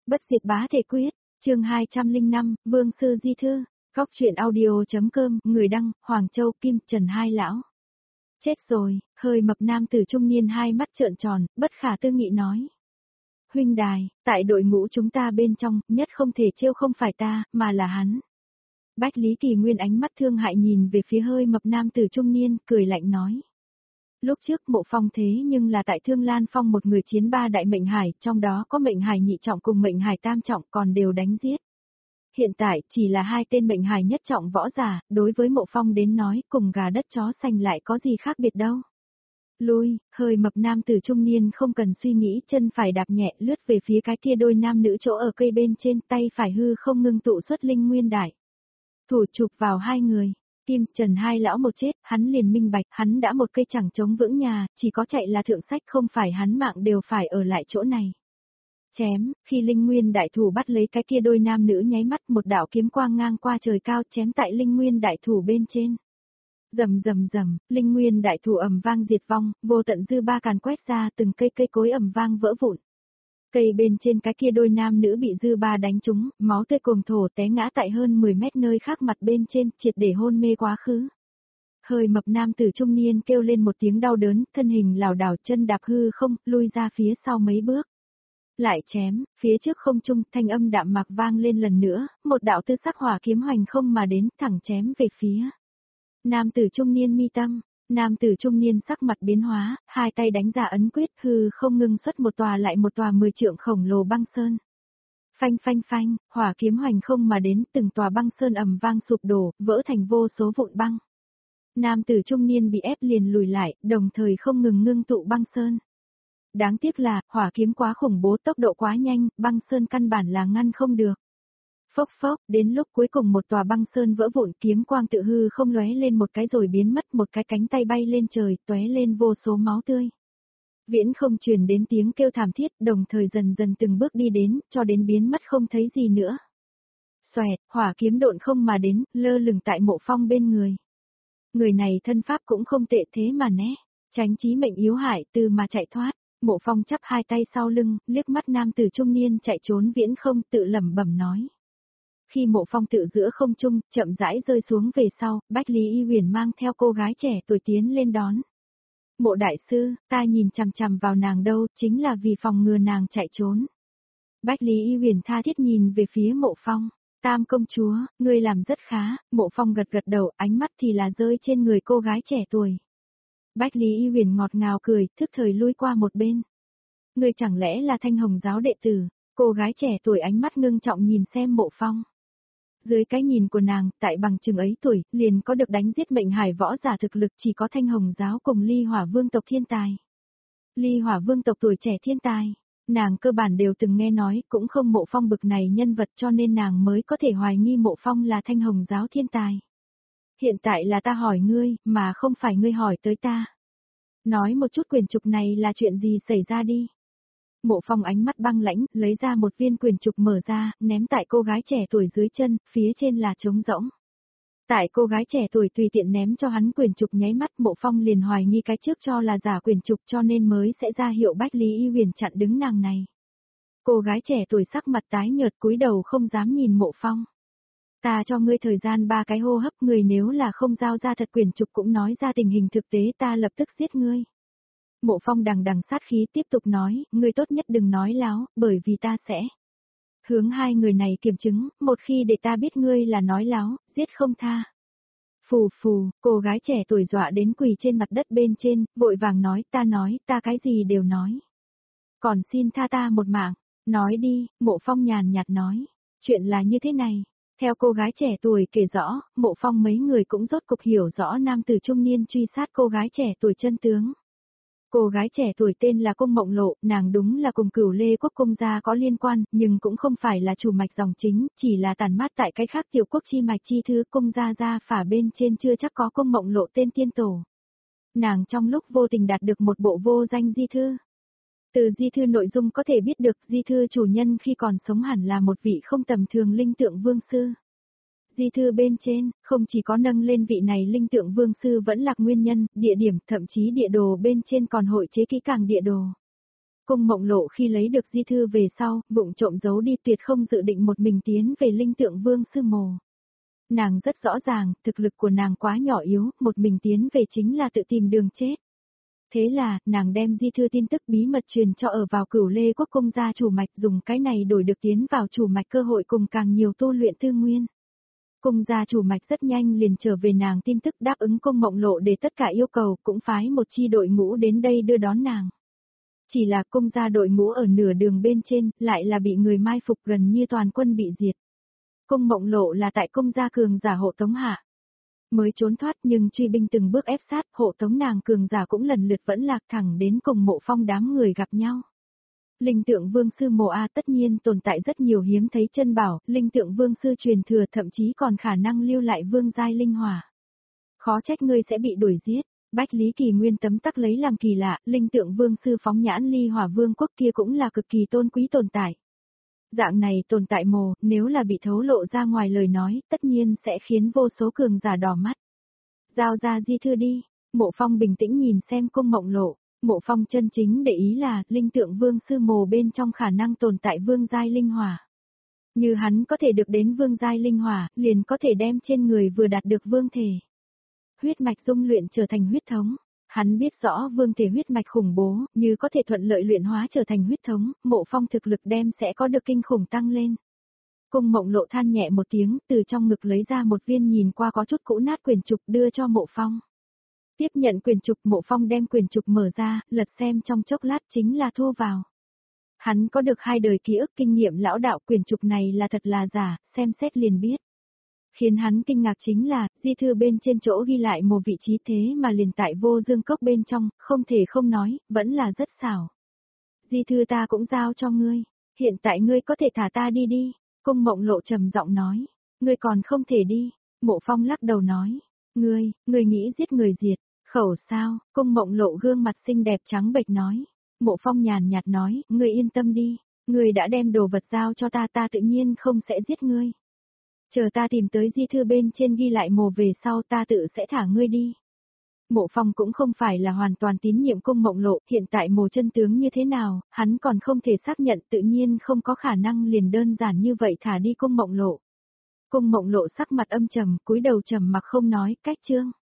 Bất diệt bá thể quyết, chương 205, Vương sư di thư, góc truyện audio.com, người đăng, Hoàng Châu Kim Trần hai lão. Chết rồi, hơi mập nam tử trung niên hai mắt trợn tròn, bất khả tư nghị nói. Huynh đài, tại đội ngũ chúng ta bên trong, nhất không thể trêu không phải ta, mà là hắn. Bách Lý Kỳ Nguyên ánh mắt thương hại nhìn về phía hơi mập nam tử trung niên, cười lạnh nói. Lúc trước Mộ Phong thế nhưng là tại Thương Lan Phong một người chiến ba đại mệnh hải, trong đó có mệnh hải nhị trọng cùng mệnh hải tam trọng còn đều đánh giết. Hiện tại chỉ là hai tên mệnh hải nhất trọng võ giả, đối với Mộ Phong đến nói cùng gà đất chó xanh lại có gì khác biệt đâu. Lui, hơi mập nam tử trung niên không cần suy nghĩ, chân phải đạp nhẹ lướt về phía cái kia đôi nam nữ chỗ ở cây bên trên, tay phải hư không ngưng tụ xuất linh nguyên đại. Thủ chụp vào hai người. Kim Trần hai lão một chết, hắn liền minh bạch, hắn đã một cây chẳng chống vững nhà, chỉ có chạy là thượng sách, không phải hắn mạng đều phải ở lại chỗ này. Chém, khi linh nguyên đại thủ bắt lấy cái kia đôi nam nữ nháy mắt, một đạo kiếm quang ngang qua trời cao chém tại linh nguyên đại thủ bên trên. Rầm rầm rầm, linh nguyên đại thủ ầm vang diệt vong, vô tận dư ba càn quét ra, từng cây cây cối ầm vang vỡ vụn. Cây bên trên cái kia đôi nam nữ bị dư ba đánh trúng, máu tươi cuồng thổ té ngã tại hơn 10 mét nơi khác mặt bên trên, triệt để hôn mê quá khứ. Hơi mập nam tử trung niên kêu lên một tiếng đau đớn, thân hình lảo đảo chân đạp hư không, lui ra phía sau mấy bước. Lại chém, phía trước không trung, thanh âm đạm mạc vang lên lần nữa, một đạo tư sắc hỏa kiếm hoành không mà đến, thẳng chém về phía. Nam tử trung niên mi tâm. Nam tử trung niên sắc mặt biến hóa, hai tay đánh ra ấn quyết, hư không ngưng xuất một tòa lại một tòa 10 trượng khổng lồ băng sơn. Phanh phanh phanh, hỏa kiếm hoành không mà đến, từng tòa băng sơn ầm vang sụp đổ, vỡ thành vô số vụn băng. Nam tử trung niên bị ép liền lùi lại, đồng thời không ngừng ngưng tụ băng sơn. Đáng tiếc là, hỏa kiếm quá khủng bố, tốc độ quá nhanh, băng sơn căn bản là ngăn không được. Phốc phốc, đến lúc cuối cùng một tòa băng sơn vỡ vụn, kiếm quang tự hư không lóe lên một cái rồi biến mất, một cái cánh tay bay lên trời, tóe lên vô số máu tươi. Viễn không truyền đến tiếng kêu thảm thiết, đồng thời dần dần từng bước đi đến, cho đến biến mất không thấy gì nữa. Xoẹt, hỏa kiếm độn không mà đến, lơ lửng tại Mộ Phong bên người. Người này thân pháp cũng không tệ thế mà né, tránh chí mệnh yếu hại từ mà chạy thoát. Mộ Phong chắp hai tay sau lưng, liếc mắt nam tử trung niên chạy trốn viễn không, tự lẩm bẩm nói. Khi Mộ Phong tự giữa không trung, chậm rãi rơi xuống về sau, Bách Lý Y Huyền mang theo cô gái trẻ tuổi tiến lên đón. Mộ đại sư, ta nhìn chằm chằm vào nàng đâu, chính là vì phòng ngừa nàng chạy trốn. Bách Lý Y Huyền tha thiết nhìn về phía Mộ Phong. Tam công chúa, ngươi làm rất khá, Mộ Phong gật gật đầu, ánh mắt thì là rơi trên người cô gái trẻ tuổi. Bách Lý Y Huyền ngọt ngào cười, thức thời lui qua một bên. Ngươi chẳng lẽ là Thanh Hồng giáo đệ tử? Cô gái trẻ tuổi ánh mắt ngưng trọng nhìn xem Mộ Phong. Dưới cái nhìn của nàng, tại bằng chừng ấy tuổi, liền có được đánh giết mệnh hải võ giả thực lực, chỉ có Thanh Hồng giáo cùng Ly Hỏa Vương tộc thiên tài. Ly Hỏa Vương tộc tuổi trẻ thiên tài, nàng cơ bản đều từng nghe nói, cũng không Mộ Phong bực này nhân vật, cho nên nàng mới có thể hoài nghi Mộ Phong là Thanh Hồng giáo thiên tài. Hiện tại là ta hỏi ngươi, mà không phải ngươi hỏi tới ta. Nói một chút quyền trục này là chuyện gì xảy ra đi. Mộ Phong ánh mắt băng lãnh, lấy ra một viên quyền trục mở ra, ném tại cô gái trẻ tuổi dưới chân, phía trên là trống rỗng. Tại cô gái trẻ tuổi tùy tiện ném cho hắn quyền trục nháy mắt, Mộ Phong liền hoài nghi cái trước cho là giả quyền trục, cho nên mới sẽ ra hiệu Bách Lý Y Huyền chặn đứng nàng này. Cô gái trẻ tuổi sắc mặt tái nhợt cúi đầu không dám nhìn Mộ Phong. Ta cho ngươi thời gian 3 cái hô hấp, người nếu là không giao ra thật quyền trục cũng nói ra tình hình thực tế, ta lập tức giết ngươi. Mộ Phong đằng đằng sát khí tiếp tục nói, ngươi tốt nhất đừng nói láo, bởi vì ta sẽ hướng hai người này kiểm chứng, một khi để ta biết ngươi là nói láo, giết không tha. Phù phù, cô gái trẻ tuổi dọa đến quỳ trên mặt đất bên trên, vội vàng nói, ta cái gì đều nói. Còn xin tha ta một mạng, nói đi, Mộ Phong nhàn nhạt nói, chuyện là như thế này. Theo cô gái trẻ tuổi kể rõ, Mộ Phong mấy người cũng rốt cục hiểu rõ nam tử trung niên truy sát cô gái trẻ tuổi chân tướng. Cô gái trẻ tuổi tên là Cung Mộng Lộ, nàng đúng là cùng Cửu Lê quốc cung gia có liên quan, nhưng cũng không phải là chủ mạch dòng chính, chỉ là tàn mát tại cái khác tiểu quốc chi mạch chi thư cung gia gia phả bên trên chưa chắc có Cung Mộng Lộ tên tiên tổ. Nàng trong lúc vô tình đạt được một bộ vô danh di thư. Từ di thư nội dung có thể biết được di thư chủ nhân khi còn sống hẳn là một vị không tầm thường linh tượng vương sư. Di thư bên trên, không chỉ có nâng lên vị này linh tượng vương sư vẫn là nguyên nhân, địa điểm, thậm chí địa đồ bên trên còn hội chế kỹ càng địa đồ. Cung Mộng Lộ khi lấy được di thư về sau, vụng trộm giấu đi tuyệt không dự định một mình tiến về Linh Tượng Vương Sư Mồ. Nàng rất rõ ràng, thực lực của nàng quá nhỏ yếu, một mình tiến về chính là tự tìm đường chết. Thế là, nàng đem di thư tin tức bí mật truyền cho ở vào Cửu Lê Quốc công gia chủ mạch, dùng cái này đổi được tiến vào chủ mạch cơ hội cùng càng nhiều tu luyện tư nguyên. Cung gia chủ mạch rất nhanh liền trở về nàng tin tức, đáp ứng Cung Mộng Lộ để tất cả yêu cầu, cũng phái một chi đội ngũ đến đây đưa đón nàng. Chỉ là cung gia đội ngũ ở nửa đường bên trên, lại là bị người mai phục, gần như toàn quân bị diệt. Cung Mộng Lộ là tại cung gia cường giả hộ tống hạ. Mới trốn thoát, nhưng truy binh từng bước ép sát, hộ tống nàng cường giả cũng lần lượt vẫn lạc, thẳng đến cùng Mộ Phong đám người gặp nhau. Linh Tượng Vương Sư Mộ A tất nhiên tồn tại rất nhiều hiếm thấy chân bảo, Linh Tượng Vương Sư truyền thừa, thậm chí còn khả năng lưu lại vương giai linh hỏa. Khó trách ngươi sẽ bị đuổi giết. Bách Lý Kỳ Nguyên tấm tắc lấy làm kỳ lạ, Linh Tượng Vương Sư phóng nhãn Ly Hỏa Vương quốc kia cũng là cực kỳ tôn quý tồn tại. Dạng này tồn tại mồ, nếu là bị thấu lộ ra ngoài lời nói, tất nhiên sẽ khiến vô số cường giả đỏ mắt. Giao ra di thư đi. Mộ Phong bình tĩnh nhìn xem Cung Mộng Lộ. Mộ Phong chân chính để ý là, Linh Tượng Vương Sư mồ bên trong khả năng tồn tại vương giai linh hỏa. Như hắn có thể được đến vương giai linh hỏa, liền có thể đem trên người vừa đạt được vương thể. Huyết mạch dung luyện trở thành huyết thống. Hắn biết rõ vương thể huyết mạch khủng bố, như có thể thuận lợi luyện hóa trở thành huyết thống, Mộ Phong thực lực đem sẽ có được kinh khủng tăng lên. Cung Mộng Lộ than nhẹ một tiếng, từ trong ngực lấy ra một viên nhìn qua có chút cũ nát quyển trục đưa cho Mộ Phong. Tiếp nhận quyển trục, Mộ Phong đem quyển trục mở ra, lật xem trong chốc lát chính là thu vào. Hắn có được 2 đời ký ức kinh nghiệm lão đạo, quyển trục này là thật là giả, xem xét liền biết. Khiến hắn kinh ngạc chính là, di thư bên trên chỗ ghi lại một vị trí thế mà liền tại Vô Dương Cốc bên trong, không thể không nói, vẫn là rất xảo. Di thư ta cũng giao cho ngươi, hiện tại ngươi có thể thả ta đi đi. Cung Mộng Lộ trầm giọng nói, ngươi còn không thể đi. Mộ Phong lắc đầu nói, ngươi nghĩ giết người diệt, khẩu sao? Cung Mộng Lộ gương mặt xinh đẹp trắng bệch nói. Mộ Phong nhàn nhạt nói, ngươi yên tâm đi, ngươi đã đem đồ vật giao cho ta, ta tự nhiên không sẽ giết ngươi. Chờ ta tìm tới di thư bên trên ghi lại mồ về sau, ta tự sẽ thả ngươi đi. Mộ Phong cũng không phải là hoàn toàn tín nhiệm Cung Mộng Lộ, hiện tại mồ chân tướng như thế nào, hắn còn không thể xác nhận, tự nhiên không có khả năng liền đơn giản như vậy thả đi Cung Mộng Lộ. Cung Mộng Lộ sắc mặt âm trầm, cúi đầu trầm mặc không nói, cách chương.